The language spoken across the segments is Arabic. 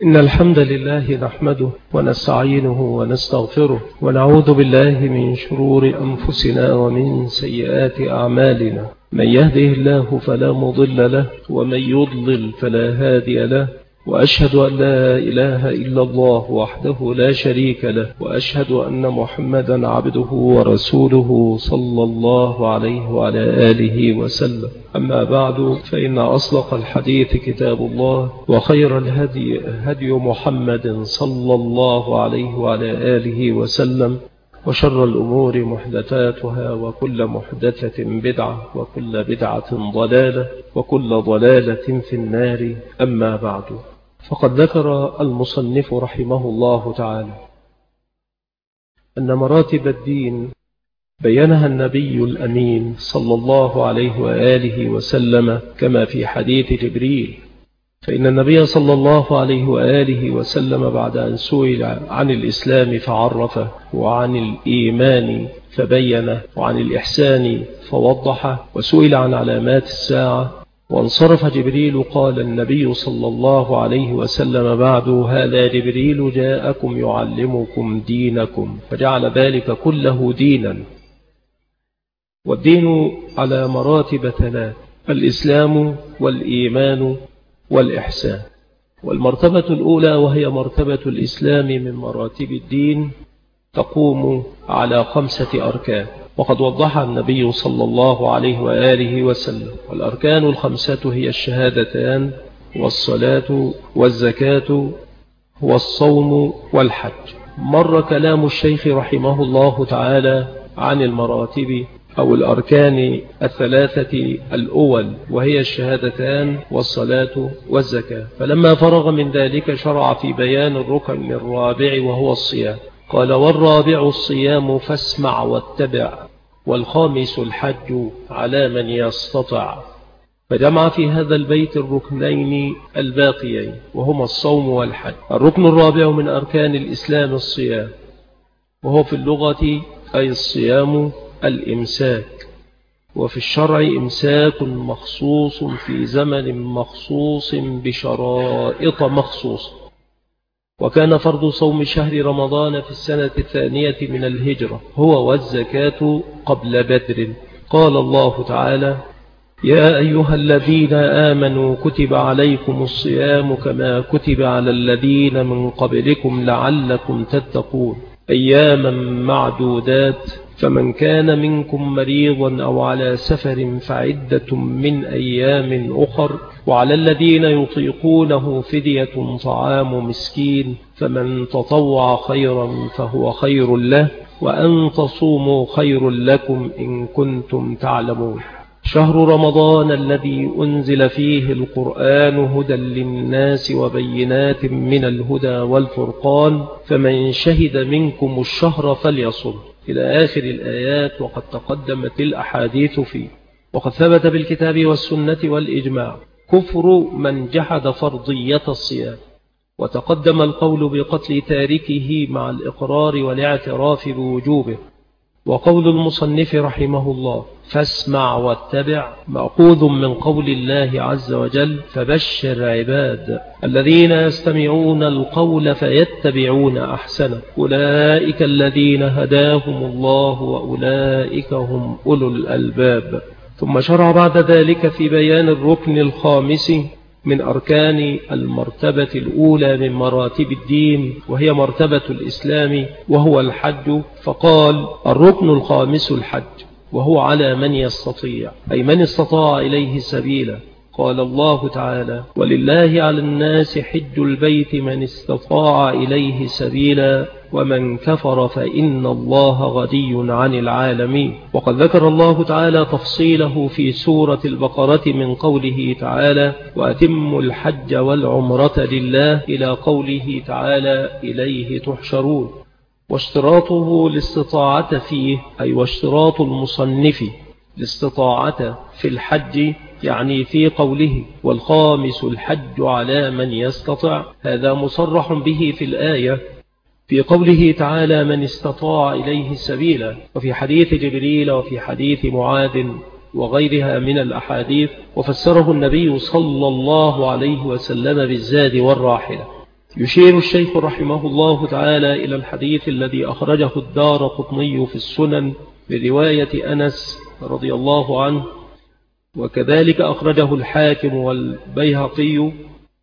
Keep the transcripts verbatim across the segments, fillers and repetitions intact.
إن الحمد لله نحمده ونستعينه ونستغفره ونعوذ بالله من شرور أنفسنا ومن سيئات أعمالنا. من يهده الله فلا مضل له ومن يضلل فلا هادي له، وأشهد أن لا إله إلا الله وحده لا شريك له، وأشهد أن محمدا عبده ورسوله صلى الله عليه وعلى آله وسلم. أما بعد، فإن أصدق الحديث كتاب الله، وخير الهدي هدي محمد صلى الله عليه وعلى آله وسلم، وشر الأمور محدثاتها، وكل محدثة بدعة، وكل بدعة ضلالة، وكل ضلالة في النار. أما بعد، فقد ذكر المصنف رحمه الله تعالى أن مراتب الدين بينها النبي الأمين صلى الله عليه وآله وسلم كما في حديث جبريل. فإن النبي صلى الله عليه وآله وسلم بعد أن سئل عن الإسلام فعرفه، وعن الإيمان فبينه، وعن الإحسان فوضحه، وسئل عن علامات الساعة وانصرف جبريل، قال النبي صلى الله عليه وسلم بعد: هذا جبريل جاءكم يعلمكم دينكم، فجعل ذلك كله دينا. والدين على مراتب ثلاث: الإسلام والإيمان والإحسان. والمرتبة الأولى وهي مرتبة الإسلام من مراتب الدين تقوم على خمسة أركان، وقد وضحها النبي صلى الله عليه وآله وسلم. والأركان الخمسة هي الشهادتان والصلاة والزكاة والصوم والحج. مر كلام الشيخ رحمه الله تعالى عن المراتب أو الأركان الثلاثة الأول، وهي الشهادتان والصلاة والزكاة. فلما فرغ من ذلك شرع في بيان الركن الرابع وهو الصيام. قال: والرابع الصيام فاسمع واتبع، والخامس الحج على من يستطع. فجمع في هذا البيت الركنين الباقيين، وهما الصوم والحج. الركن الرابع من أركان الإسلام الصيام، وهو في اللغة أي الصيام الإمساك، وفي الشرع إمساك مخصوص في زمن مخصوص بشرائط مخصوصة. وكان فرض صوم شهر رمضان في السنة الثانية من الهجرة هو والزكاة قبل بدر. قال الله تعالى: يا أيها الذين آمنوا كتب عليكم الصيام كما كتب على الذين من قبلكم لعلكم تتقون، أياما معدودات، فمن كان منكم مريضا أو على سفر فعدة من أيام أخر، وعلى الذين يطيقونه فدية طعام مسكين، فمن تطوع خيرا فهو خير له، وأن تصوموا خير لكم إن كنتم تعلمون. شهر رمضان الذي أنزل فيه القرآن هدى للناس وبينات من الهدى والفرقان، فمن شهد منكم الشهر فليصم، إلى آخر الآيات. وقد تقدمت الأحاديث فيه، وقد ثبت بالكتاب والسنة والإجماع كفر من جحد فرضية الصيام، وتقدم القول بقتل تاركه مع الإقرار والاعتراف بوجوبه. وقول المصنف رحمه الله: فاسمع واتبع، مأخوذ من قول الله عز وجل: فبشر عباد الذين يستمعون القول فيتبعون أحسنه، أولئك الذين هداهم الله وأولئك هم أولو الألباب. ثم شرع بعد ذلك في بيان الركن الخامس من أركان المرتبة الأولى من مراتب الدين، وهي مرتبة الإسلام، وهو الحج. فقال: الركن الخامس الحج، وهو على من يستطيع، أي من استطاع إليه سبيلا. قال الله تعالى: ولله على الناس حج البيت من استطاع إليه سبيلا، ومن كفر فإن الله غني عن العالمين. وقد ذكر الله تعالى تفصيله في سورة البقرة من قوله تعالى: وأتموا الحج والعمرة لله، إلى قوله تعالى: إليه تحشرون. واشتراطه الاستطاعة فيه، أي واشتراط المصنف الاستطاعة في الحج، يعني في قوله: والخامس الحج على من يستطع. هذا مصرح به في الآية في قوله تعالى: من استطاع إليه سبيلا، وفي حديث جبريل، وفي حديث معاذ وغيرها من الأحاديث. وفسره النبي صلى الله عليه وسلم بالزاد والراحلة. يشير الشيخ رحمه الله تعالى إلى الحديث الذي أخرجه الدارقطني في السنن برواية أنس رضي الله عنه، وكذلك أخرجه الحاكم والبيهقي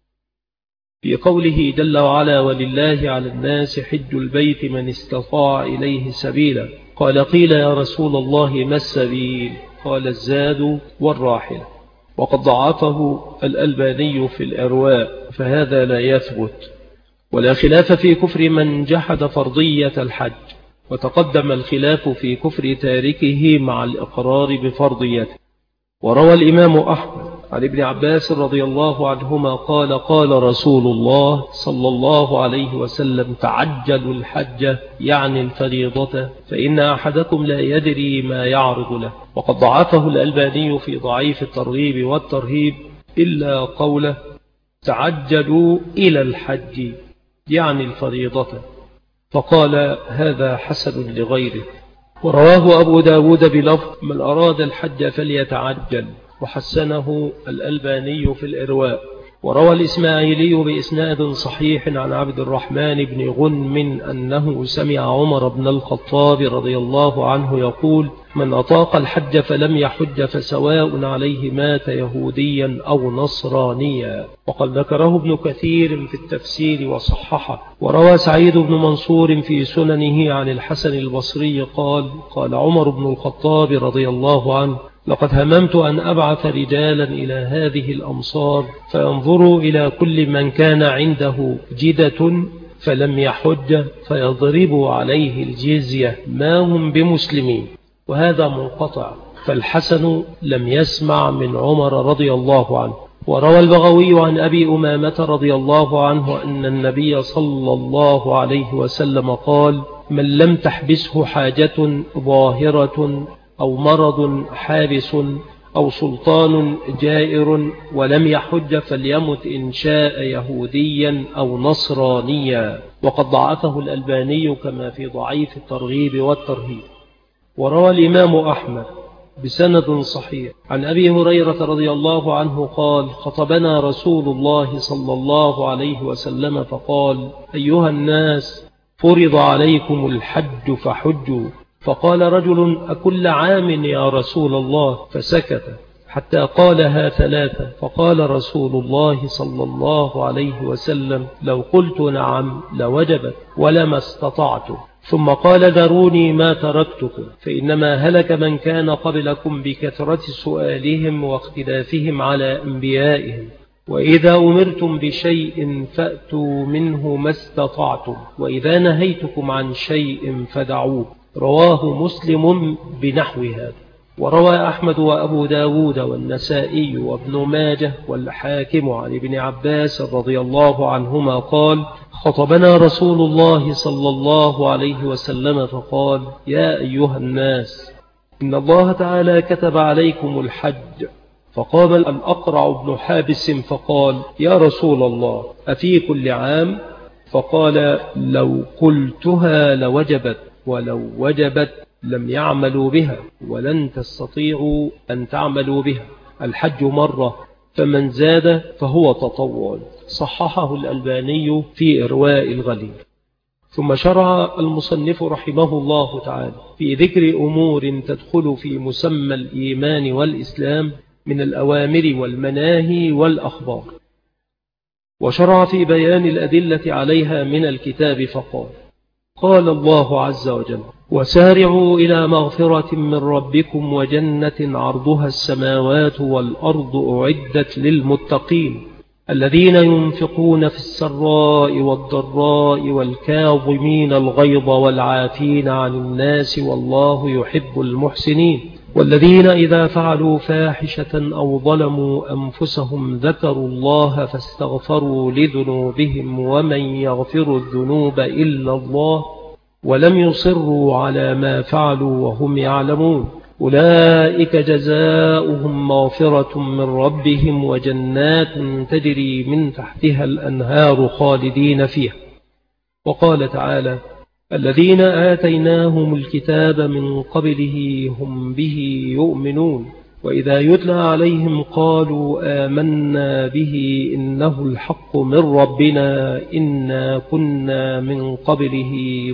في قوله جل وعلا: ولله على الناس حج البيت من استطاع إليه سبيلا. قال: قيل يا رسول الله ما السبيل؟ قال: الزاد والراحلة. وقد ضعفه الألباني في الإرواء، فهذا لا يثبت. ولا خلاف في كفر من جحد فرضية الحج، وتقدم الخلاف في كفر تاركه مع الإقرار بفرضيته. وروى الإمام أحمد عن ابن عباس رضي الله عنهما قال: قال رسول الله صلى الله عليه وسلم: تعجلوا الحج، يعني الفريضة، فإن أحدكم لا يدري ما يعرض له. وقد ضعفه الألباني في ضعيف الترغيب والترهيب إلا قوله: تعجلوا إلى الحج، يعني الفريضة، فقال: هذا حسن لغيره. ورواه أبو داود بلفظ: من أراد الحج فليتعجل، وحسنه الألباني في الإرواء. وروى الإسماعيلي بإسناد صحيح عن عبد الرحمن بن غنم أنه سمع عمر بن الخطاب رضي الله عنه يقول: من أطاق الحج فلم يحج فسواء عليه مات يهوديا أو نصرانيا. وقد ذكره ابن كثير في التفسير وصححه. وروى سعيد بن منصور في سننه عن الحسن البصري قال: قال عمر بن الخطاب رضي الله عنه: لقد هممت أن أبعث رجالا إلى هذه الأمصار فينظروا إلى كل من كان عنده جدة فلم يحج فيضربوا عليه الجزية، ما هم بمسلمين. وهذا منقطع، فالحسن لم يسمع من عمر رضي الله عنه. وروى البغوي عن أبي أمامة رضي الله عنه أن النبي صلى الله عليه وسلم قال: من لم تحبسه حاجة ظاهرة أو مرض حابس أو سلطان جائر ولم يحج فليمت إن شاء يهوديا أو نصرانيا. وقد ضعفه الألباني كما في ضعيف الترغيب والترهيب. وروى الإمام أحمد بسند صحيح عن أبي هريرة رضي الله عنه قال: خطبنا رسول الله صلى الله عليه وسلم فقال: أيها الناس، فرض عليكم الحج فحجوا. فقال رجل: أكل عام يا رسول الله؟ فسكت حتى قالها ثلاثة. فقال رسول الله صلى الله عليه وسلم: لو قلت نعم لوجبت ولما استطعت. ثم قال: ذروني ما تركتكم، فإنما هلك من كان قبلكم بكثرة سؤالهم واختلافهم على أنبيائهم. وإذا أمرتم بشيء فأتوا منه ما استطعتم، وإذا نهيتكم عن شيء فدعوه. رواه مسلم بنحو هذا. وروى أحمد وأبو داود والنسائي وابن ماجه والحاكم عن ابن عباس رضي الله عنهما قال: خطبنا رسول الله صلى الله عليه وسلم فقال: يا أيها الناس، إن الله تعالى كتب عليكم الحج. فقام الأقرع بن حابس فقال: يا رسول الله، أفي كل عام؟ فقال: لو قلتها لوجبت، ولو وجبت لم يعملوا بها، ولن تستطيعوا أن تعملوا بها. الحج مرة، فمن زاد فهو تطوع. صححه الألباني في إرواء الغليل. ثم شرع المصنف رحمه الله تعالى في ذكر أمور تدخل في مسمى الإيمان والإسلام من الأوامر والمناهي والأخبار، وشرع في بيان الأدلة عليها من الكتاب فقال: قال الله عز وجل: وسارعوا إلى مغفرة من ربكم وجنة عرضها السماوات والأرض أعدت للمتقين الذين ينفقون في السراء والضراء والكاظمين الغيظ والعافين عن الناس والله يحب المحسنين والذين إذا فعلوا فاحشة أو ظلموا أنفسهم ذكروا الله فاستغفروا لذنوبهم ومن يغفر الذنوب إلا الله ولم يصروا على ما فعلوا وهم يعلمون أولئك جزاؤهم مغفرة من ربهم وجنات تجري من تحتها الأنهار خالدين فيها. وقال تعالى: الذين آتيناهم الكتاب من قبله هم به يؤمنون وإذا يتلى عليهم قالوا آمنا به إنه الحق من ربنا إنا كنا من قبله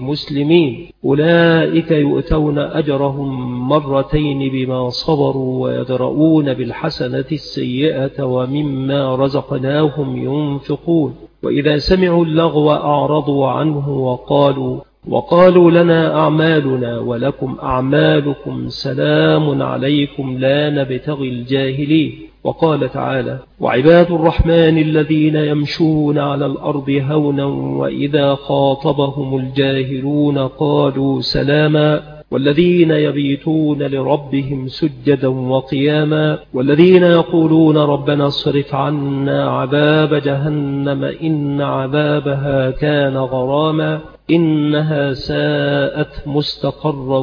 مسلمين أولئك يؤتون أجرهم مرتين بما صبروا ويدرؤون بالحسنة السيئة ومما رزقناهم ينفقون وإذا سمعوا اللغو أعرضوا عنه وقالوا وقالوا لنا أعمالنا ولكم أعمالكم سلام عليكم لا نبتغي الجاهلين. وقال تعالى وعباد الرحمن الذين يمشون على الأرض هونا وإذا خاطبهم الجاهلون قالوا سلاما والذين يبيتون لربهم سجدا وقياما والذين يقولون ربنا اصرف عنا عذاب جهنم إن عذابها كان غراما إنها ساءت مستقرا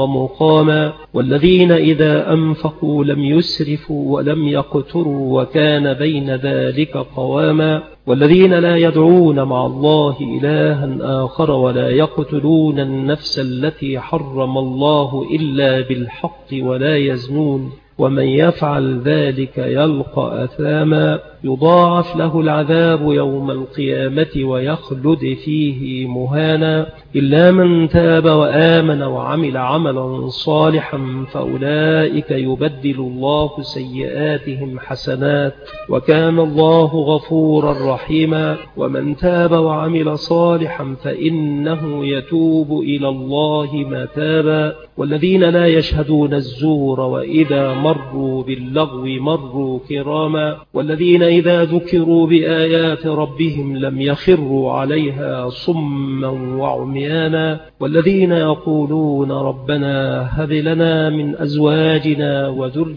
ومقاما والذين إذا أنفقوا لم يسرفوا ولم يقتروا وكان بين ذلك قواما والذين لا يدعون مع الله إلها آخر ولا يقتلون النفس التي حرم الله إلا بالحق ولا يزنون ومن يفعل ذلك يلقى أثاما يضاعف له العذاب يوم القيامة ويخلد فيه مهانا إلا من تاب وآمن وعمل عملا صالحا فأولئك يبدل الله سيئاتهم حسنات وكان الله غفورا رحيما ومن تاب وعمل صالحا فإنه يتوب إلى الله متابا والذين لا يشهدون الزور وإذا مروا باللغو مروا كراما والذين إذا ذكروا بآيات ربهم لم يخروا عليها صما وعميانا والذين يقولون ربنا هب لنا من أزواجنا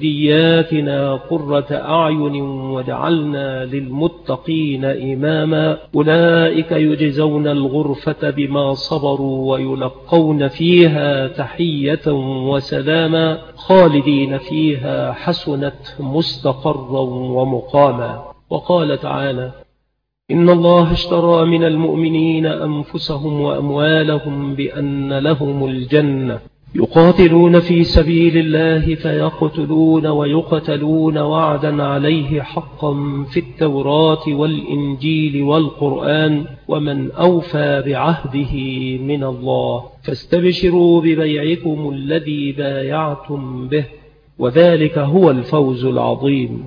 وذرياتنا قرة أعين واجعلنا للمتقين إماما أولئك يجزون الغرفة بما صبروا ويلقون فيها تحية وسلاما خالدين فيها حسنت مستقرا ومقاما. وقال تعالى إن الله اشترى من المؤمنين أنفسهم وأموالهم بأن لهم الجنة يقاتلون في سبيل الله فيقتلون ويقتلون وعدا عليه حقا في التوراة والإنجيل والقرآن ومن أوفى بعهده من الله فاستبشروا ببيعكم الذي بايعتم به وذلك هو الفوز العظيم.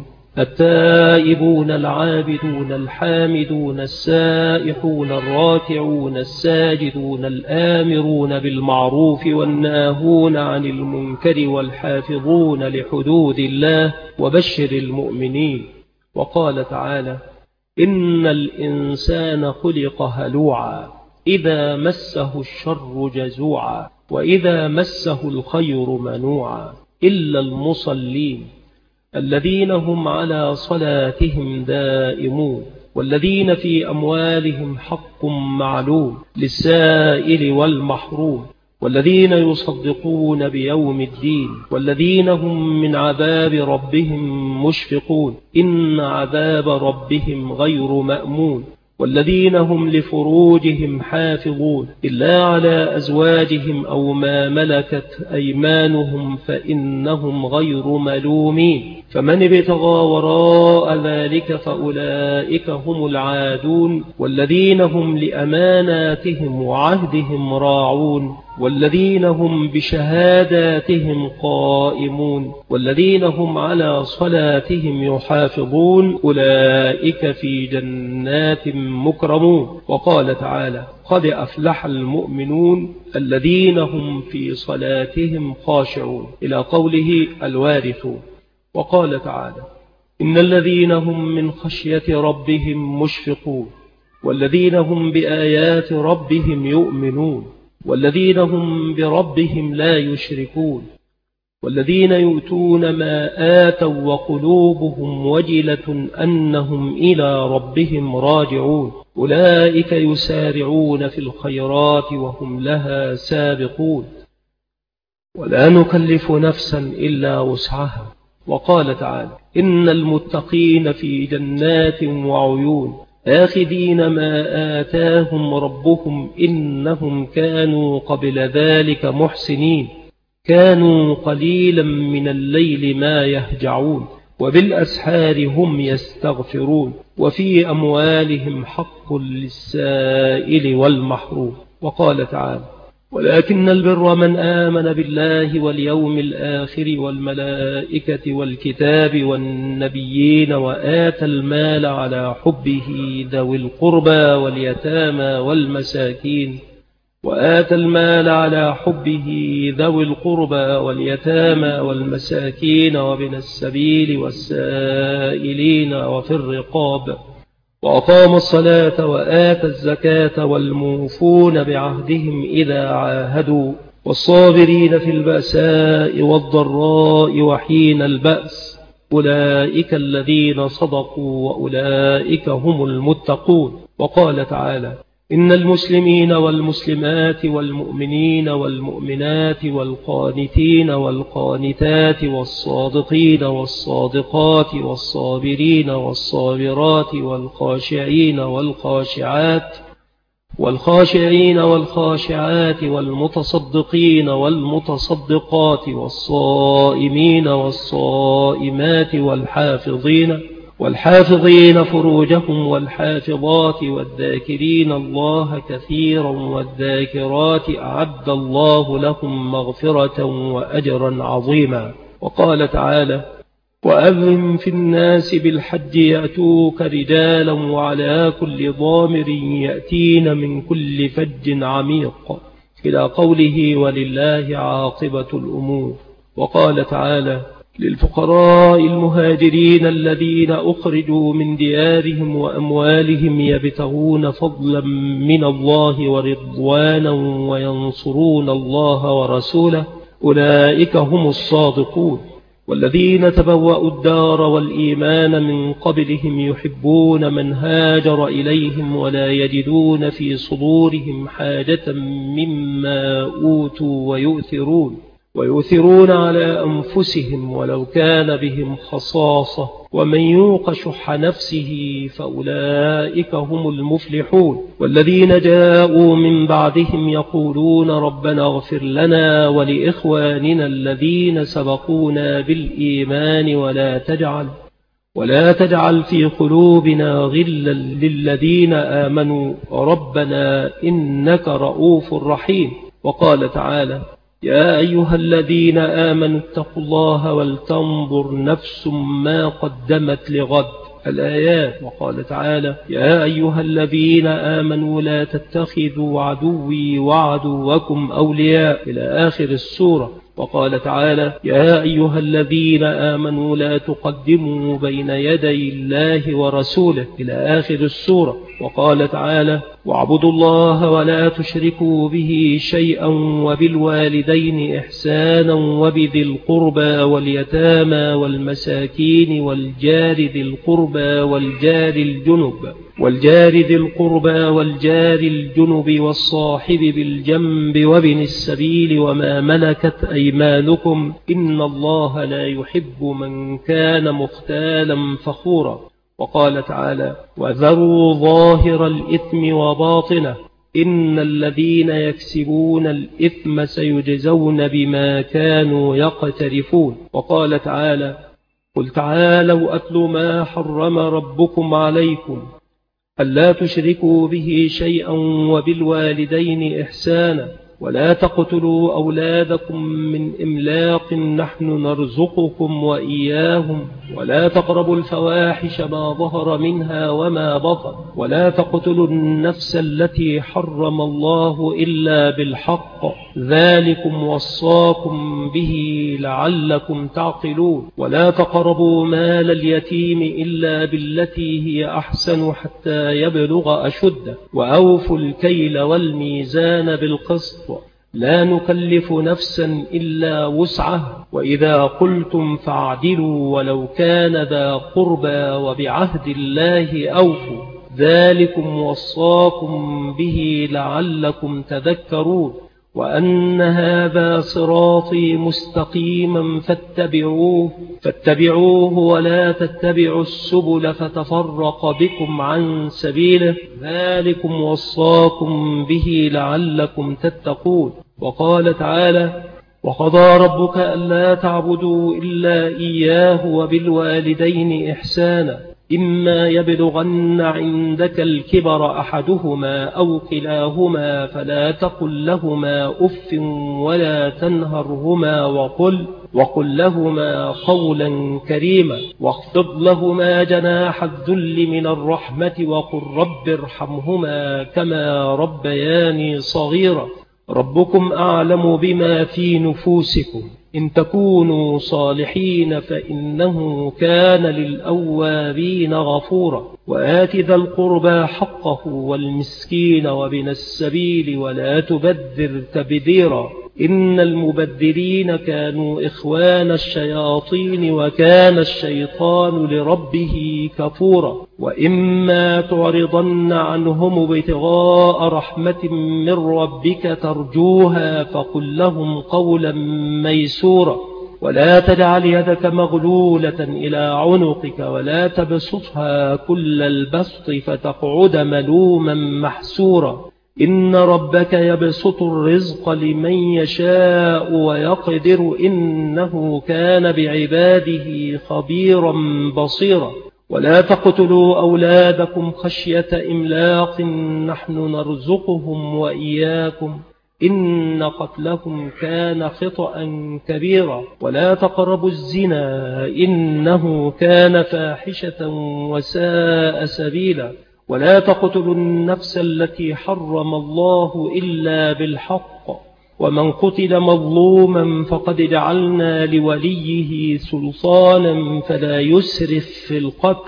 التائبون العابدون الحامدون السائحون الراكعون الساجدون الآمرون بالمعروف والناهون عن المنكر والحافظون لحدود الله وبشر المؤمنين. وقال تعالى إن الإنسان خلق هلوعا إذا مسه الشر جزوعا وإذا مسه الخير منوعا إلا المصلين الذين هم على صلاتهم دائمون والذين في أموالهم حق معلوم للسائل والمحروم والذين يصدقون بيوم الدين والذين هم من عذاب ربهم مشفقون إن عذاب ربهم غير مأمون والذين هم لفروجهم حافظون إلا على أزواجهم أو ما ملكت أيمانهم فإنهم غير ملومين فمن ابتغى وراء ذلك فأولئك هم العادون والذين هم لأماناتهم وعهدهم راعون والذين هم بشهاداتهم قائمون والذين هم على صلاتهم يحافظون أولئك في جنات مكرمون. وقال تعالى قد أفلح المؤمنون الذين هم في صلاتهم خاشعون إلى قوله الوارثون. وقال تعالى إن الذين هم من خشية ربهم مشفقون والذين هم بآيات ربهم يؤمنون والذين هم بربهم لا يشركون والذين يؤتون ما آتوا وقلوبهم وجلة أنهم إلى ربهم راجعون أولئك يسارعون في الخيرات وهم لها سابقون ولا نكلف نفسا إلا وسعها. وقال تعالى إن المتقين في جنات وعيون آخذين ما آتاهم ربهم إنهم كانوا قبل ذلك محسنين كانوا قليلا من الليل ما يهجعون وبالأسحار هم يستغفرون وفي أموالهم حق للسائل والمحروم. وقال تعالى: ولكن البر من آمن بالله واليوم الآخر والملائكة والكتاب والنبيين وآتى المال على حبه ذوي القربى واليتامى والمساكين وآتى المال على حبه ذوي القربى واليتامى والمساكين وابن السبيل والسائلين وفي الرقاب وأقام الصلاة وآتى الزكاة والموفون بعهدهم إذا عاهدوا والصابرين في البأساء والضراء وحين البأس أولئك الذين صدقوا وأولئك هم المتقون. وقال تعالى: إن المسلمين والمسلمات والمؤمنين والمؤمنات والقانتين والقانتات والصادقين والصادقات والصابرين والصابرات والخاشعين والخاشعات والخاشعين والخاشعات والمتصدقين والمتصدقات والصائمين والصائمات والحافظين والحافظين فروجهم والحافظات والذاكرين الله كثيرا والذاكرات أعد الله لهم مغفرة وأجرا عظيما. وقال تعالى: وأذن في الناس بالحج يأتوك رجالا وعلى كل ضامر يأتين من كل فج عميق إلى قوله: ولله عاقبة الأمور. وقال تعالى: للفقراء المهاجرين الذين أخرجوا من ديارهم وأموالهم يبتغون فضلا من الله ورضوانا وينصرون الله ورسوله أولئك هم الصادقون. والذين تبوأوا الدار والإيمان من قبلهم يحبون من هاجر إليهم ولا يجدون في صدورهم حاجة مما أوتوا ويؤثرون ويؤثرون على أنفسهم ولو كان بهم خصاصة ومن يوق شح نفسه فأولئك هم المفلحون. والذين جاءوا من بعدهم يقولون ربنا اغفر لنا ولإخواننا الذين سبقونا بالإيمان ولا تجعل ولا تجعل في قلوبنا غلا للذين آمنوا ربنا إنك رؤوف رحيم. وقال تعالى: يا أيها الذين آمنوا اتقوا الله ولتنظر نفس ما قدمت لغد الآيات. وقال تعالى: يا أيها الذين آمنوا لا تتخذوا عدوي وعدوكم أولياء إلى آخر السورة. وقال تعالى: يا أيها الذين آمنوا لا تقدموا بين يدي الله ورسوله إلى آخر السورة. وقال تعالى: واعبدوا الله ولا تشركوا به شيئا وبالوالدين إحسانا وبذي القربى واليتامى والمساكين والجار ذي القربى والجار الجنب والجار ذي القربى والجار الجنب والصاحب بالجنب وابن السبيل وما ملكت أيمانكم إن الله لا يحب من كان مختالا فخورا. وقال تعالى: وذروا ظاهر الإثم وباطنه إن الذين يكسبون الإثم سيجزون بما كانوا يقترفون. وقال تعالى: قل تعالوا أتل ما حرم ربكم عليكم ألا تشركوا به شيئا وبالوالدين إحسانا ولا تقتلوا أولادكم من إملاق نحن نرزقكم وإياهم ولا تقربوا الفواحش ما ظهر منها وما بطن ولا تقتلوا النفس التي حرم الله إلا بالحق ذلكم وصاكم به لعلكم تعقلون ولا تقربوا مال اليتيم إلا بالتي هي أحسن حتى يبلغ أشده وأوفوا الكيل والميزان بالقسط لا نكلف نفسا إلا وسعها وإذا قلتم فاعدلوا ولو كان ذا قربى وبعهد الله أوفوا ذلكم وصاكم به لعلكم تذكرون وأن هذا صراطي مستقيما فاتبعوه فاتبعوه ولا تتبعوا السبل فتفرق بكم عن سبيله ذلكم وصاكم به لعلكم تتقون. وقال تعالى: وقضى ربك ألا تعبدوا إلا إياه وبالوالدين إحسانا إما يبلغن عندك الكبر أحدهما أو كلاهما فلا تقل لهما أف ولا تنهرهما وقل, وقل لهما قولا كريما واخفض لهما جناح الذل من الرحمة وقل رب ارحمهما كما ربياني صغيرا ربكم أعلم بما في نفوسكم إن تكونوا صالحين فإنه كان للأوابين غفورا وآت ذا القربى حقه والمسكين وابن السبيل ولا تبذر تبذيرا إن المبذرين كانوا إخوان الشياطين وكان الشيطان لربه كفورا وإما تعرضن عنهم ابتغاء رحمة من ربك ترجوها فقل لهم قولا ميسورا ولا تجعل يدك مغلولة إلى عنقك ولا تبسطها كل البسط فتقعد ملوما محسورا إن ربك يبسط الرزق لمن يشاء ويقدر إنه كان بعباده خبيرا بصيرا ولا تقتلوا أولادكم خشية إملاق نحن نرزقهم وإياكم إن قتلهم كان خطأ كبيرا ولا تقربوا الزنا إنه كان فاحشة وساء سبيلا ولا تقتلوا النفس التي حرم الله إلا بالحق ومن قتل مظلوما فقد جعلنا لوليه سلطانا فلا يسرف في القتل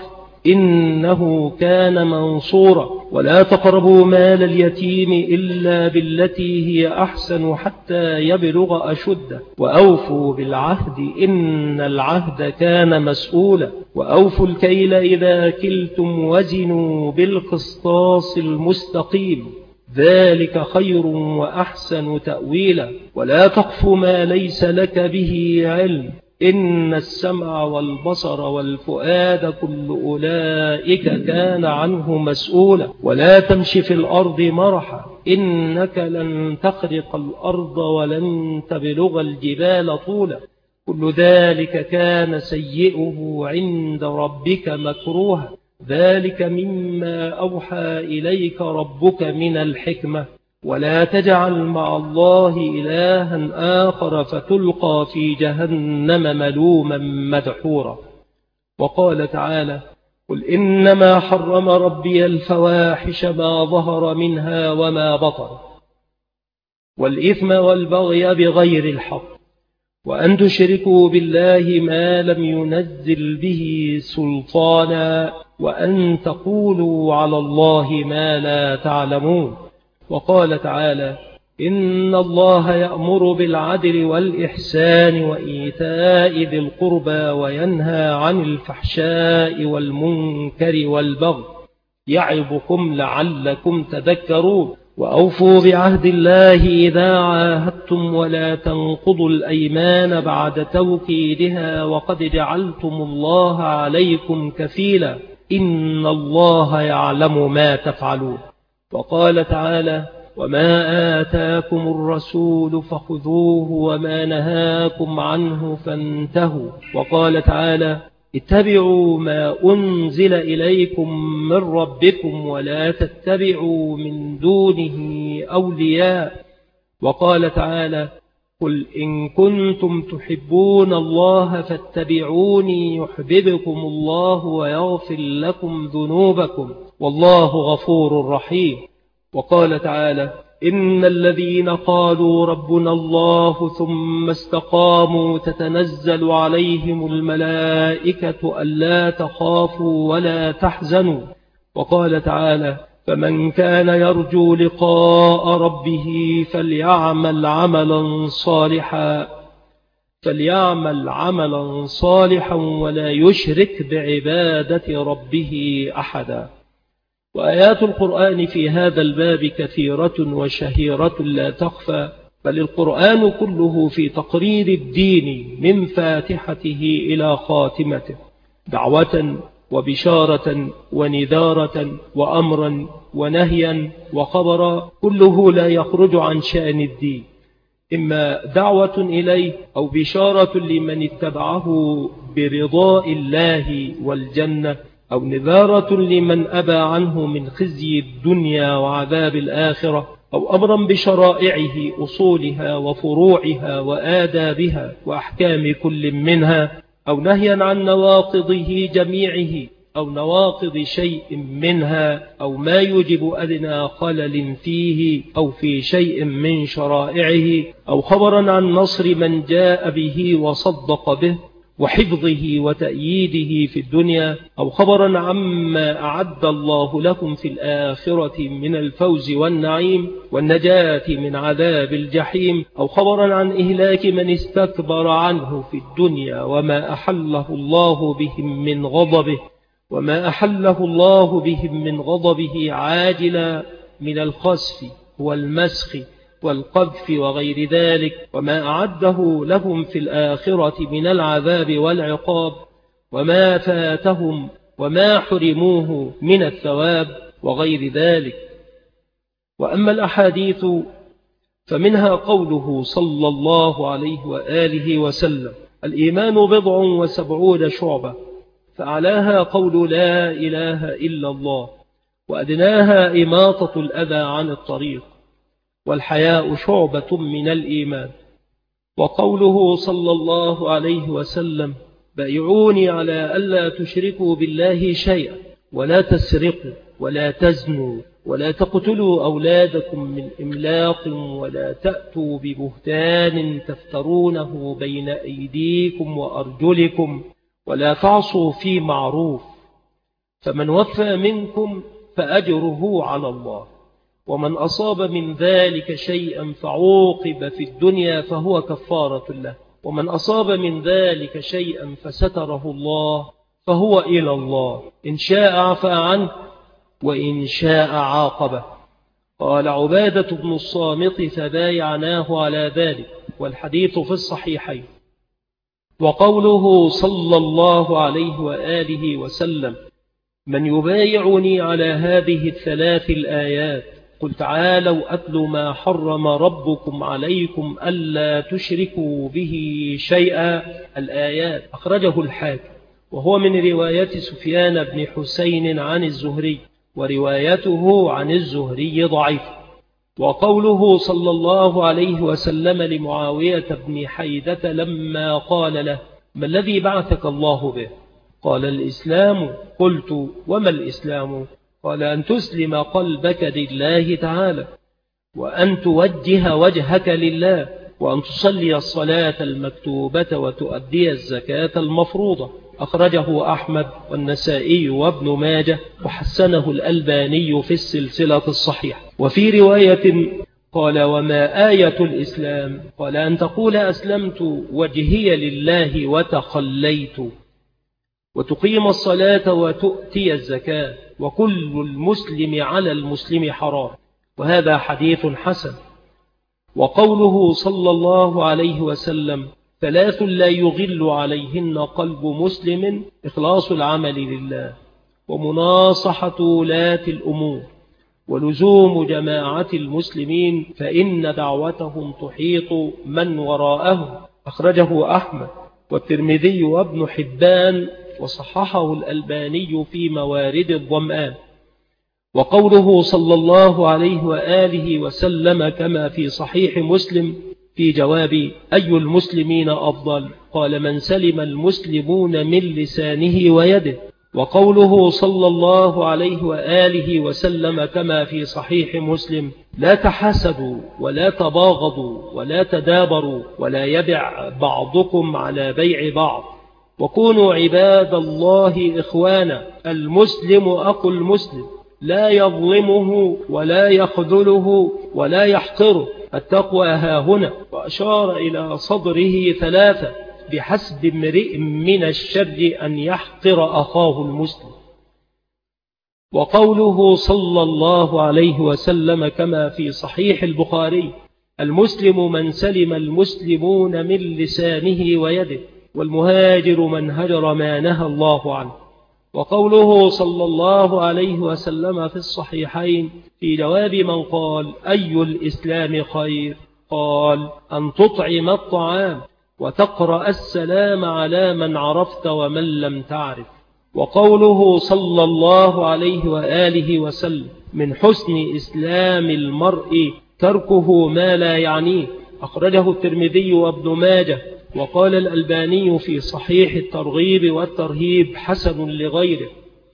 إنه كان منصورا ولا تقربوا مال اليتيم إلا بالتي هي أحسن حتى يبلغ أشده وأوفوا بالعهد إن العهد كان مسؤولا وأوفوا الكيل إذا كلتم وزنوا بالقسطاس المستقيم ذلك خير وأحسن تأويلا ولا تقف ما ليس لك به علم إن السمع والبصر والفؤاد كل أولئك كان عنه مسؤولا ولا تمشي في الأرض مرحا إنك لن تخرق الأرض ولن تبلغ الجبال طولا كل ذلك كان سيئه عند ربك مكروها ذلك مما أوحى إليك ربك من الحكمة ولا تجعل مع الله إلها آخر فتلقى في جهنم ملوما مدحورا وقال تعالى قل إنما حرم ربي الفواحش ما ظهر منها وما بطن والإثم والبغي بغير الحق وأن تشركوا بالله ما لم ينزل به سلطانا وأن تقولوا على الله ما لا تعلمون وقال تعالى إن الله يأمر بالعدل والإحسان وإيتاء ذي القربى وينهى عن الفحشاء والمنكر والبغي يعظكم لعلكم تذكرون وأوفوا بعهد الله إذا عاهدتم ولا تنقضوا الأيمان بعد توكيدها وقد جعلتم الله عليكم كفيلا إن الله يعلم ما تفعلون وقال تعالى وما آتاكم الرسول فخذوه وما نهاكم عنه فانتهوا وقال تعالى اتبعوا ما أنزل إليكم من ربكم ولا تتبعوا من دونه أولياء وقال تعالى قل إن كنتم تحبون الله فاتبعوني يحببكم الله ويغفر لكم ذنوبكم والله غفور رحيم وقال تعالى إن الذين قالوا ربنا الله ثم استقاموا تتنزل عليهم الملائكة ألا تخافوا ولا تحزنوا وقال تعالى فمن كان يرجو لقاء ربه فليعمل عملا صالحا فليعمل عملا صالحا ولا يشرك بعبادة ربه أحدا وآيات القرآن في هذا الباب كثيرة وشهيرة لا تخفى بل القرآن كله في تقرير الدين من فاتحته إلى خاتمته دعوة وبشارة ونذارة وأمرا ونهيا وخبرا كله لا يخرج عن شأن الدين إما دعوة إليه أو بشارة لمن اتبعه برضاء الله والجنة، أو نذارة لمن أبى عنه من خزي الدنيا وعذاب الآخرة، أو أمرا بشرائعه أصولها وفروعها وآدابها وأحكام كل منها، أو نهيا عن نواقضه جميعه أو نواقض شيء منها، أو ما يجب أدنى خلل فيه أو في شيء من شرائعه، أو خبرا عن نصر من جاء به وصدق به وحفظه وتأييده في الدنيا، أو خبرا عما أعد الله لكم في الآخرة من الفوز والنعيم والنجاة من عذاب الجحيم، أو خبرا عن إهلاك من استكبر عنه في الدنيا وما أحله الله بهم من غضبه وما أحله الله بهم من غضبه عاجلا من الخسف والمسخ والقذف وغير ذلك، وما أعده لهم في الآخرة من العذاب والعقاب، وما فاتهم وما حرموه من الثواب وغير ذلك. وأما الأحاديث فمنها قوله صلى الله عليه وآله وسلم: الإيمان بضع وسبعون شعبة، فأعلاها قول لا إله إلا الله، وأدناها إماطة الأذى عن الطريق، والحياء شعبة من الإيمان. وقوله صلى الله عليه وسلم: بايعوني على ألا تشركوا بالله شيئا، ولا تسرقوا، ولا تزنوا، ولا تقتلوا أولادكم من إملاق، ولا تأتوا ببهتان تفترونه بين أيديكم وأرجلكم، ولا تعصوا في معروف، فمن وفى منكم فأجره على الله، ومن أصاب من ذلك شيئا فعوقب في الدنيا فهو كفارة له، ومن أصاب من ذلك شيئا فستره الله فهو إلى الله، إن شاء عفى عنه وإن شاء عاقبه. قال عبادة بن الصامت: فبايعناه على ذلك، والحديث في الصحيحين. وقوله صلى الله عليه وآله وسلم: من يبايعني على هذه الثلاث الآيات، قل تعالوا أتل ما حرم ربكم عليكم ألا تشركوا به شيئا، الآيات. أخرجه الحاكم، وهو من رواية سفيان بن حسين عن الزهري، وروايته عن الزهري ضعيف. وقوله صلى الله عليه وسلم لمعاوية بن حيدة لما قال له: ما الذي بعثك الله به؟ قال: الإسلام. قلت: وما الإسلام؟ قال: أن تسلم قلبك لله تعالى، وأن توجه وجهك لله، وأن تصلي الصلاة المكتوبة وتؤدي الزكاة المفروضة. أخرجه أحمد والنسائي وابن ماجه، وحسنه الألباني في السلسلة الصحيحة. وفي رواية قال: وما آية الإسلام؟ قال: أن تقول أسلمت وجهي لله وتخليت، وتقيم الصلاة وتؤتي الزكاة، وكل المسلم على المسلم حرام. وهذا حديث حسن. وقوله صلى الله عليه وسلم: ثلاث لا يغل عليهن قلب مسلم: إخلاص العمل لله، ومناصحة ولاة الأمور، ولزوم جماعة المسلمين، فإن دعوتهم تحيط من وراءهم. أخرجه أحمد والترمذي وابن حبان، وصححه الألباني في موارد الظمآن. وقوله صلى الله عليه وآله وسلم كما في صحيح مسلم في جواب أي المسلمين أفضل؟ قال: من سلم المسلمون من لسانه ويده. وقوله صلى الله عليه وآله وسلم كما في صحيح مسلم: لا تحسدوا ولا تباغضوا ولا تدابروا، ولا يبع بعضكم على بيع بعض، وكونوا عباد الله إخوانا، المسلم أخو المسلم، لا يظلمه ولا يخذله ولا يحقره، التقوى هاهنا. وأشار إلى صدره ثلاثة: بحسب امرئ من الشر أن يحقر أخاه المسلم. وقوله صلى الله عليه وسلم كما في صحيح البخاري: المسلم من سلم المسلمون من لسانه ويده، والمهاجر من هجر ما نهى الله عنه. وقوله صلى الله عليه وسلم في الصحيحين في جواب من قال: أي الإسلام خير؟ قال: أن تطعم الطعام وتقرأ السلام على من عرفت ومن لم تعرف. وقوله صلى الله عليه وآله وسلم: من حسن إسلام المرء تركه ما لا يعنيه. أخرجه الترمذي وابن ماجه، وقال الألباني في صحيح الترغيب والترهيب حسن لغيره.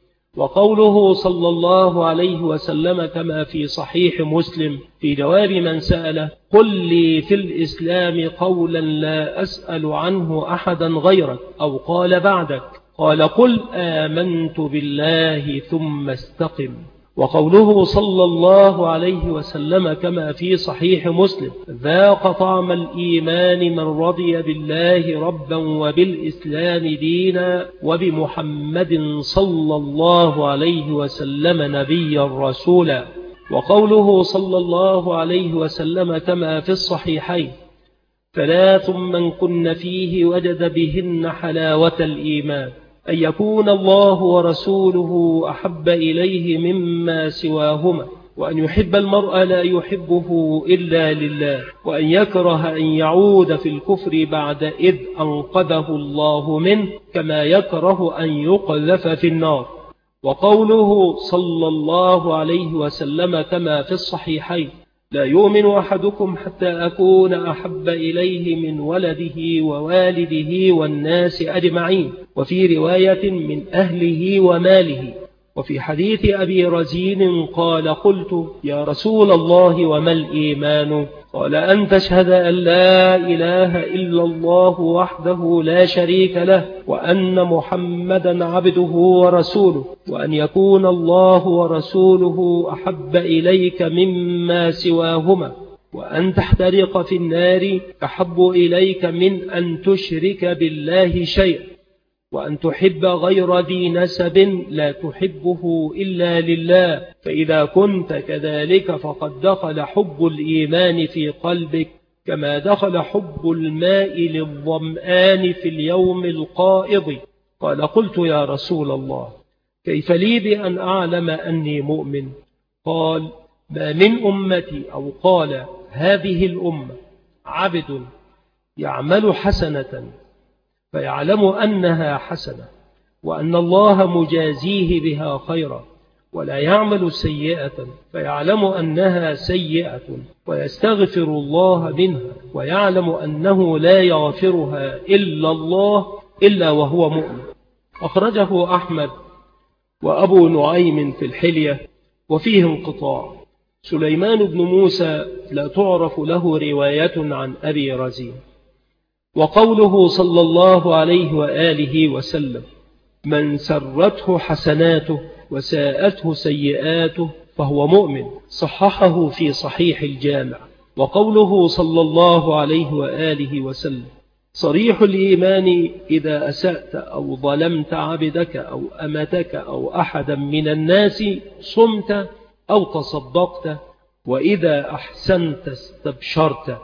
وقوله صلى الله عليه وسلم كما في صحيح مسلم في جواب من سأله: قل لي في الإسلام قولا لا أسأل عنه أحدا غيرك، أو قال بعدك، قال: قل آمنت بالله ثم استقم. وقوله صلى الله عليه وسلم كما في صحيح مسلم: ذاق طعم الإيمان من رضي بالله ربا وبالإسلام دينا وبمحمد صلى الله عليه وسلم نبيا رسولا. وقوله صلى الله عليه وسلم كما في الصحيحين: ثلاث من كن فيه وجد بهن حلاوة الإيمان: أن يكون الله ورسوله أحب إليه مما سواهما، وأن يحب المرء لا يحبه إلا لله، وأن يكره أن يعود في الكفر بعد إذ أنقذه الله منه، كما يكره أن يقذف في النار. وقوله صلى الله عليه وسلم كما في الصحيحين: لا يؤمن أحدكم حتى أكون أحب إليه من ولده ووالده والناس أجمعين، وفي رواية من أهله وماله. وفي حديث أبي رزين قال: قلت يا رسول الله وما الإيمان؟ قال: أن تشهد أن لا إله إلا الله وحده لا شريك له، وأن محمدا عبده ورسوله، وأن يكون الله ورسوله أحب إليك مما سواهما، وأن تحترق في النار أحب إليك من أن تشرك بالله شيئا، وأن تحب غير ذي نسب لا تحبه إلا لله. فإذا كنت كذلك فقد دخل حب الإيمان في قلبك، كما دخل حب الماء للظمآن في اليوم القائض. قال: قلت يا رسول الله كيف لي بأن أعلم أني مؤمن؟ قال: ما من أمتي، أو قال هذه الأمة، عبد يعمل حسنة فيعلم أنها حسنة وأن الله مجازيه بها خيرا، ولا يعمل سيئة فيعلم أنها سيئة ويستغفر الله منها، ويعلم أنه لا يغفرها إلا الله إلا وهو مؤمن. أخرجه أحمد وأبو نعيم في الحلية، وفيه انقطاع. سليمان بن موسى لا تعرف له رواية عن أبي رزين. وقوله صلى الله عليه وآله وسلم: من سرته حسناته وساءته سيئاته فهو مؤمن، صححه في صحيح الجامع. وقوله صلى الله عليه وآله وسلم: صريح الإيمان إذا أسأت أو ظلمت عبدك أو أمتك أو أحدا من الناس صمت أو تصدقت، وإذا أحسنت استبشرت.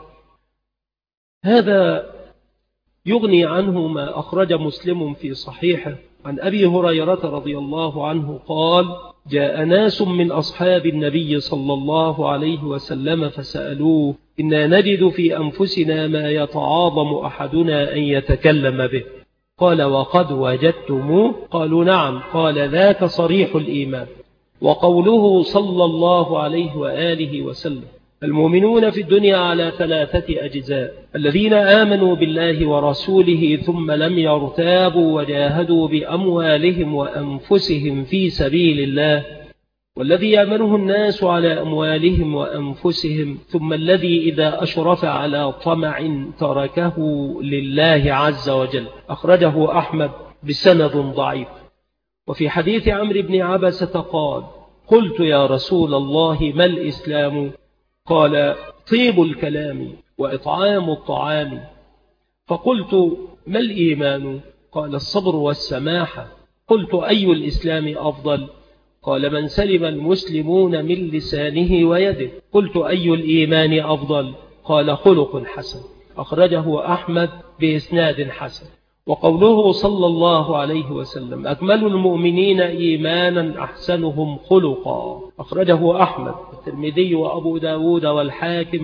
هذا يغني عنه ما أخرج مسلم في صحيحه عن أبي هريرة رضي الله عنه قال: جاء ناس من أصحاب النبي صلى الله عليه وسلم فسألوه: إنا نجد في أنفسنا ما يتعاظم أحدنا أن يتكلم به. قال: وقد وجدتموه؟ قالوا: نعم. قال: ذاك صريح الإيمان. وقوله صلى الله عليه وآله وسلم: المؤمنون في الدنيا على ثلاثة أجزاء: الذين آمنوا بالله ورسوله ثم لم يرتابوا وجاهدوا بأموالهم وأنفسهم في سبيل الله، والذي يأمنه الناس على أموالهم وأنفسهم، ثم الذي إذا أشرف على طمع تركه لله عز وجل. أخرجه أحمد بسند ضعيف. وفي حديث عمرو بن عبسة قال: قلت يا رسول الله ما الإسلام؟ قال: طيب الكلام وإطعام الطعام. فقلت: ما الإيمان؟ قال: الصبر والسماحة. قلت: أي الإسلام أفضل؟ قال: من سلم المسلمون من لسانه ويده. قلت: أي الإيمان أفضل؟ قال: خلق حسن. أخرجه أحمد بإسناد حسن. وقوله صلى الله عليه وسلم: أكمل المؤمنين إيمانا أحسنهم خلقا. أخرجه أحمد والترمذي وأبو داود والحاكم،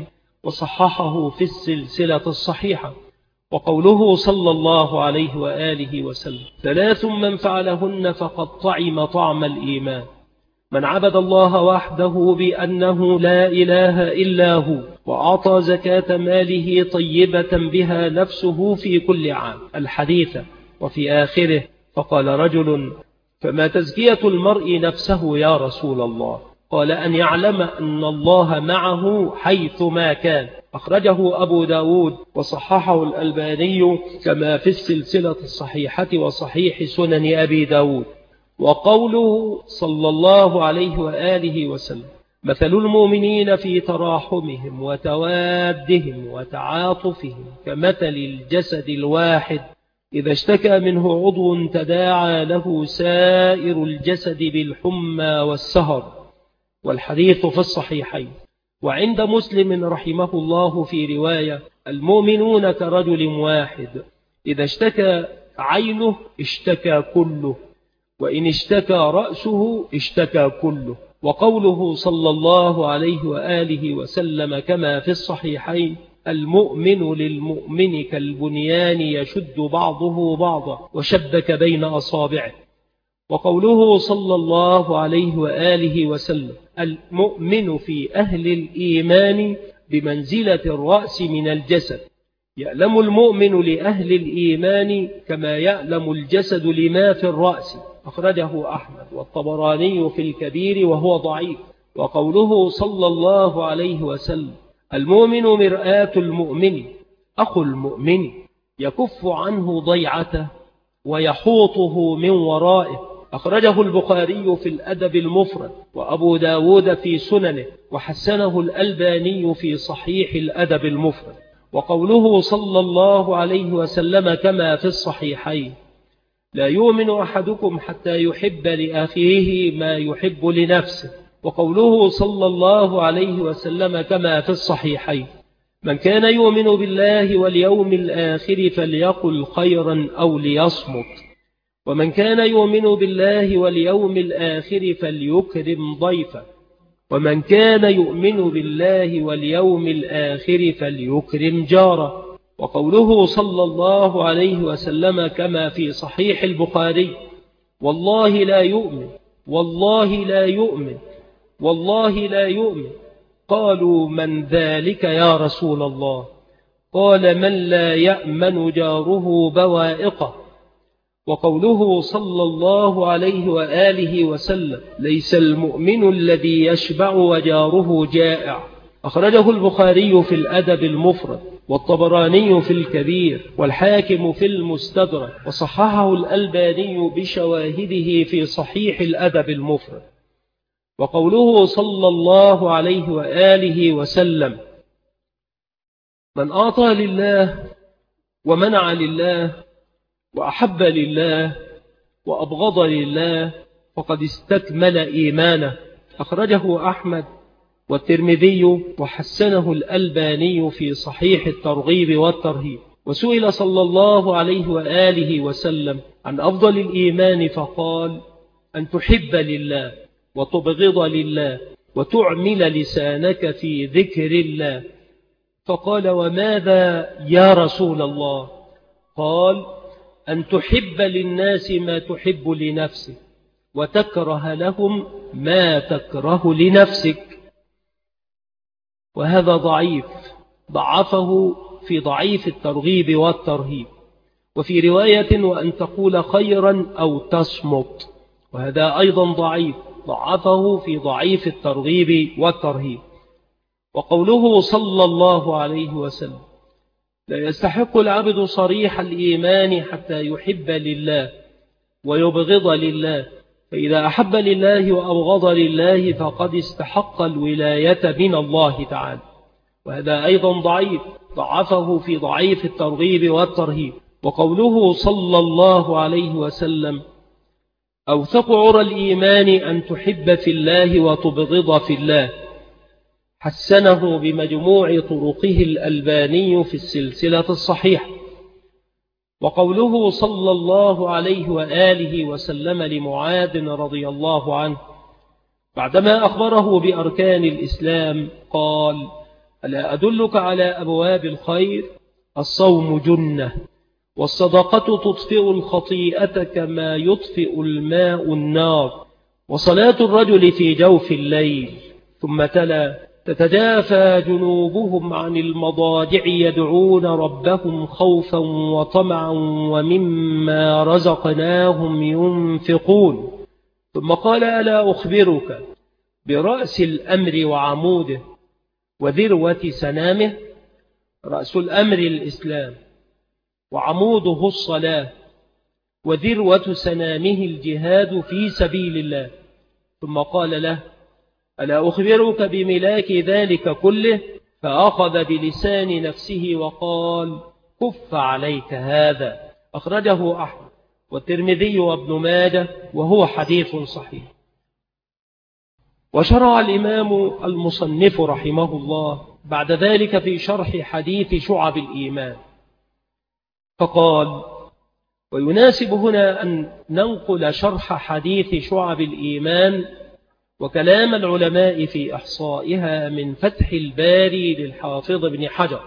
وصححه في السلسلة الصحيحة. وقوله صلى الله عليه وآله وسلم: ثلاث من فعلهن فقد طعم طعم الإيمان: من عبد الله وحده بأنه لا إله إلا هو، وأعطى زكاة ماله طيبة بها نفسه في كل عام. الحديث. وفي آخره فقال رجل: فما تزكية المرء نفسه يا رسول الله؟ قال: أن يعلم أن الله معه حيث ما كان. أخرجه أبو داود وصححه الألباني كما في السلسلة الصحيحة وصحيح سنن أبي داود. وقوله صلى الله عليه وآله وسلم: مثل المؤمنين في تراحمهم وتوادهم وتعاطفهم كمثل الجسد الواحد إذا اشتكى منه عضو تداعى له سائر الجسد بالحمى والسهر. والحديث في الصحيحين. وعند مسلم رحمه الله في رواية: المؤمنون كرجل واحد إذا اشتكى عينه اشتكى كله، وإن اشتكى رأسه اشتكى كله. وقوله صلى الله عليه وآله وسلم كما في الصحيحين: المؤمن للمؤمن كالبنيان يشد بعضه بعضا وشبك بين أصابعه. وقوله صلى الله عليه وآله وسلم: المؤمن في أهل الإيمان بمنزلة الرأس من الجسد، يألم المؤمن لأهل الإيمان كما يألم الجسد لما في الرأس. أخرجه أحمد والطبراني في الكبير وهو ضعيف. وقوله صلى الله عليه وسلم: المؤمن مرآة المؤمن أخو المؤمن يكف عنه ضيعته ويحوطه من ورائه. أخرجه البخاري في الأدب المفرد وأبو داود في سننه، وحسنه الألباني في صحيح الأدب المفرد. وقوله صلى الله عليه وسلم كما في الصحيحين: لا يؤمن أحدكم حتى يحب لأخيه ما يحب لنفسه. وقوله صلى الله عليه وسلم كما في الصحيحين: من كان يؤمن بالله واليوم الآخر فليقل خيرا أو ليصمت، ومن كان يؤمن بالله واليوم الآخر فليكرم ضيفه، ومن كان يؤمن بالله واليوم الآخر فليكرم جاره. وقوله صلى الله عليه وسلم كما في صحيح البخاري: والله لا يؤمن، والله لا يؤمن، والله لا يؤمن. قالوا: من ذلك يا رسول الله؟ قال: من لا يأمن جاره بوائقه. وقوله صلى الله عليه وآله وسلم: ليس المؤمن الذي يشبع وجاره جائع. أخرجه البخاري في الأدب المفرد والطبراني في الكبير والحاكم في المستدرك، وصححه الألباني بشواهده في صحيح الأدب المفرد. وقوله صلى الله عليه وآله وسلم: من أعطى لله ومنع لله وأحب لله وأبغض لله فقد استكمل إيمانه. أخرجه أحمد والترمذي وحسنه الألباني في صحيح الترغيب والترهيب. وسئل صلى الله عليه وآله وسلم عن أفضل الإيمان فقال: أن تحب لله وتبغض لله وتعمل لسانك في ذكر الله. فقال: وماذا يا رسول الله؟ قال: أن تحب للناس ما تحب لنفسك وتكره لهم ما تكره لنفسك. وهذا ضعيف، ضعفه في ضعيف الترغيب والترهيب. وفي رواية: وأن تقول خيرا أو تصمت. وهذا أيضا ضعيف، ضعفه في ضعيف الترغيب والترهيب. وقوله صلى الله عليه وسلم: لا يستحق العبد صريح الإيمان حتى يحب لله ويبغض لله، فإذا أحب لله وأبغض لله فقد استحق الولاية من الله تعالى. وهذا أيضا ضعيف، ضعفه في ضعيف الترغيب والترهيب. وقوله صلى الله عليه وسلم: أوثق عرى الإيمان أن تحب في الله وتبغض في الله. حسنه بمجموع طرقه الألباني في السلسلة الصحيحة. وقوله صلى الله عليه وآله وسلم لمعاذ رضي الله عنه بعدما أخبره بأركان الإسلام قال: ألا أدلك على أبواب الخير؟ الصوم جنة، والصدقة تطفئ الخطيئة كما يطفئ الماء النار، وصلاة الرجل في جوف الليل. ثم تلا: تتجافى جنوبهم عن المضاجع يدعون ربهم خوفا وطمعا ومما رزقناهم ينفقون. ثم قال: ألا أخبرك برأس الأمر وعموده وذروة سنامه؟ رأس الأمر الإسلام، وعموده الصلاة، وذروة سنامه الجهاد في سبيل الله. ثم قال له: ألا أخبرك بملاك ذلك كله؟ فأخذ بلسان نفسه وقال: كف عليك هذا. أخرجه أحمد والترمذي وابن ماجه، وهو حديث صحيح. وشرع الإمام المصنف رحمه الله بعد ذلك في شرح حديث شعب الإيمان، فقال: ويناسب هنا أن ننقل شرح حديث شعب الإيمان وكلام العلماء في إحصائها من فتح الباري للحافظ بن حجر.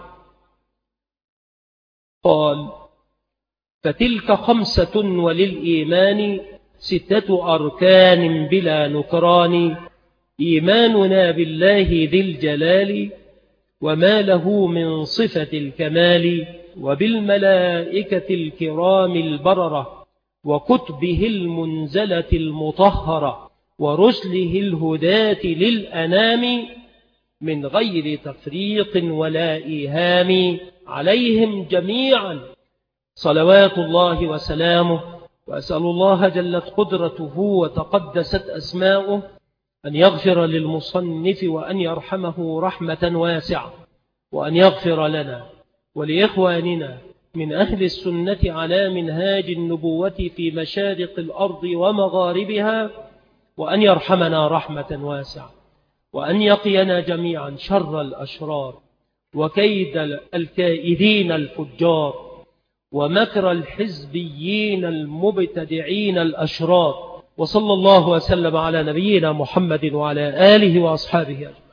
قال: فتلك خمسة وللإيمان ستة أركان بلا نكران: إيماننا بالله ذي الجلال وما له من صفة الكمال، وبالملائكة الكرام البررة، وكتبه المنزلة المطهرة، ورسله الهداة للأنام، من غير تفريق ولا إيهام، عليهم جميعا صلوات الله وسلامه. وأسأل الله جلت قدرته وتقدست أسماؤه أن يغفر للمصنف وأن يرحمه رحمة واسعة، وأن يغفر لنا ولإخواننا من أهل السنة على منهاج النبوة في مشارق الأرض ومغاربها، وأن يرحمنا رحمة واسعة، وأن يقينا جميعا شر الأشرار وكيد الكائدين الفجار ومكر الحزبيين المبتدعين الأشرار. وصلى الله وسلم على نبينا محمد وعلى آله وأصحابه أجمعين.